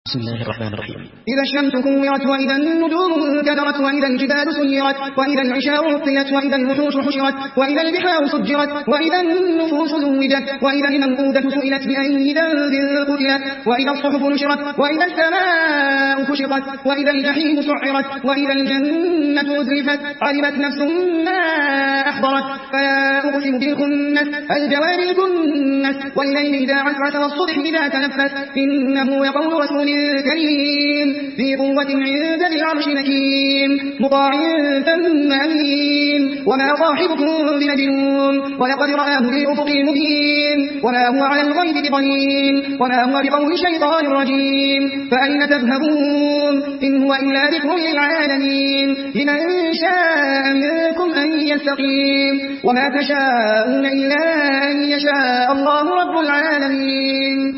بسم الله الرحمن الرحيم. إذا الشمس كورت وإذا النجوم انكدرت وإذا الجبال سيرت وإذا العشار عطلت وإذا الوحوش حشرت وإذا البحار سجرت وإذا النفوس زوجت وإذا الموءودة سئلت بأي ذنب قتلت وإذا الصحف نشرت وإذا السماء كشطت وإذا الجحيم سعرت وإذا الجنة أزلفت علمت نفس ما أحضرت فلا أقسم بالخنس الجوار الكنس والليل إذا عسعس والصبح إذا تنفس إنه يقول رسول كريم ذي قوة عند ذي العرش مكين مطاع ثم أمين وما صاحبكم بمجنون ولقد رآه بالأفق المبين وما هو على الغيب بضنين وما هو بقول شيطان رجيم فأين تذهبون إن هو إلا ذكر للعالمين لمن شاء منكم أن يستقيم وما تشاءون إلا أن يشاء الله رب العالمين.